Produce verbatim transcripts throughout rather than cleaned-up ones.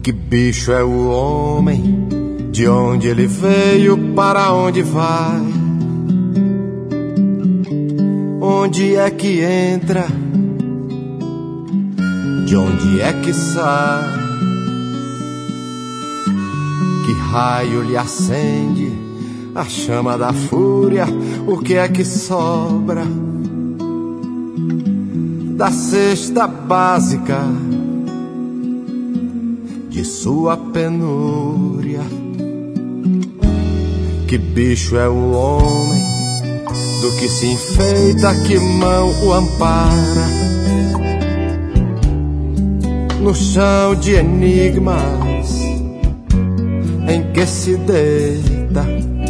Que bicho é o homem? De onde ele veio, para onde vai? Onde é que entra? De onde é que sai? Que raio lhe acende a chama da fúria? O que é que sobra da cesta básica de sua penúria? Que bicho é o homem? Do que se enfeita, que mão o ampara? No chão de enigmas em que se deita.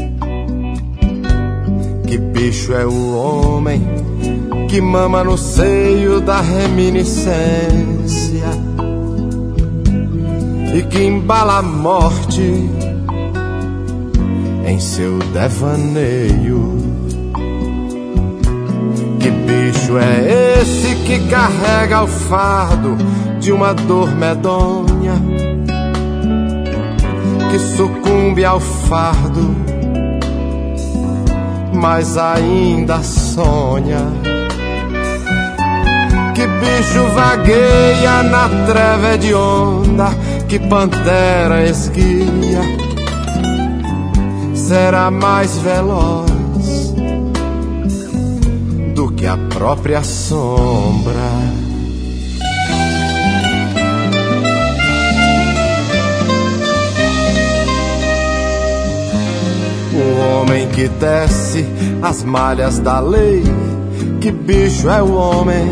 Que bicho é o homem que mama no seio da reminiscência e que embala a morte em seu devaneio? Que bicho é esse que carrega o fardo de uma dor medonha, que sucumbe ao fardo, mas ainda sonha? Que bicho vagueia na treva hedionda, que pantera esguia será mais veloz do que a própria sombra? O homem que tece as malhas da lei, que bicho é o homem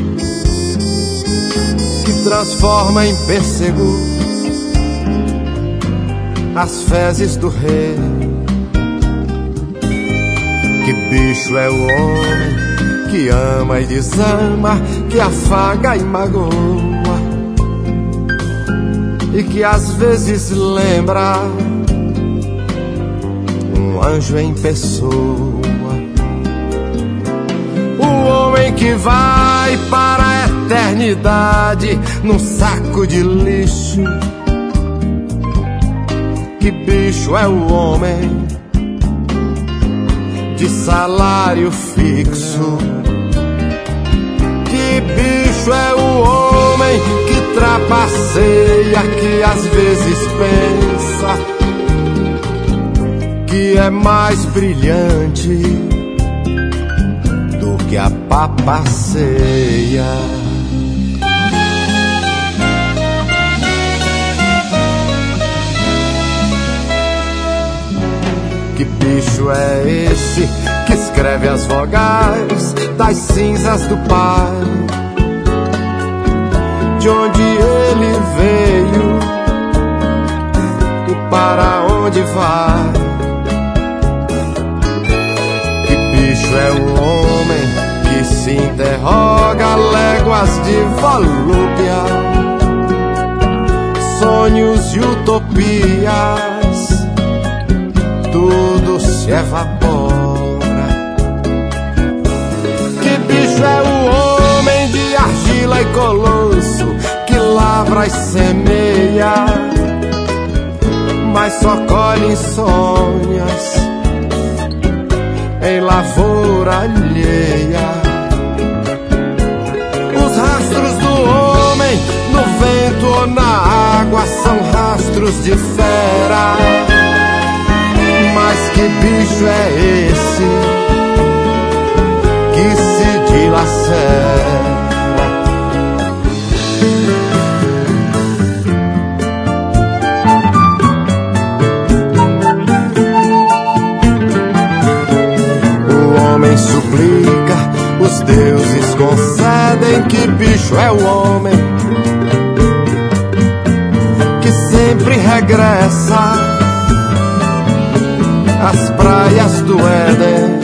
que transforma em pêssego as fezes do rei? Que bicho é o homem que ama e desama, que afaga e magoa, e que às vezes lembra um anjo em pessoa? O homem que vai para a eternidade num saco de lixo. Que bicho é o homem de salário fixo? Que bicho é o homem que trapaceia, que às vezes pensa que é mais brilhante do que a papaceia? Que bicho é esse que escreve as vogais das cinzas do pai? De onde ele veio e para onde vai? Que bicho é o homem que se interroga léguas de volúpia, sonhos e utopias, tudo se evapora? Que bicho é o homem de argila e colosso, que lavra e semeia, mas só colhe insônias em lavoura alheia? Os rastros do homem no vento ou na água são rastros de fera. Mas que bicho é esse que se dilacera? O homem suplica, os deuses concedem. Que bicho é o homem que sempre regressa às praias do Éden?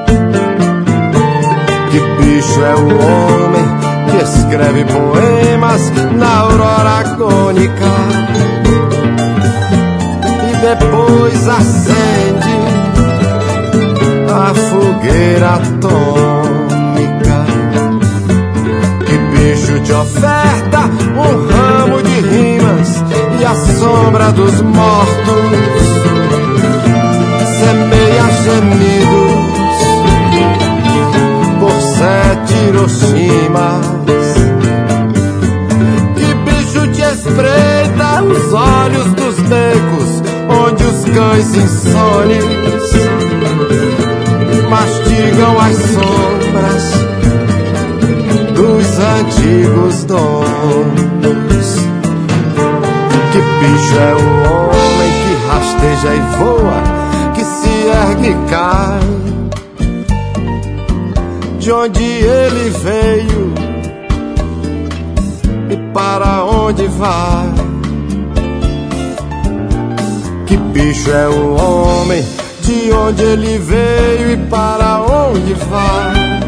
Que bicho é o homem que escreve poemas na aurora agônica e depois acende a fogueira atômica? Que bicho te oferta um ramo de rimas e a sombra dos mortos semeia gemidos por sete Hiroshimas. Que bicho te espreita os olhos dos becos onde os cães insones mastigam as sombras dos antigos donos. Que bicho é o homem que rasteja e voa, que se ergue e cai de onde ele veio e para onde vai? Que bicho é o homem, de onde ele veio e para onde vai?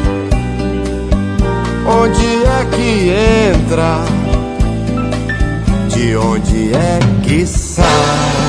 Onde é que entra? De onde é que sai?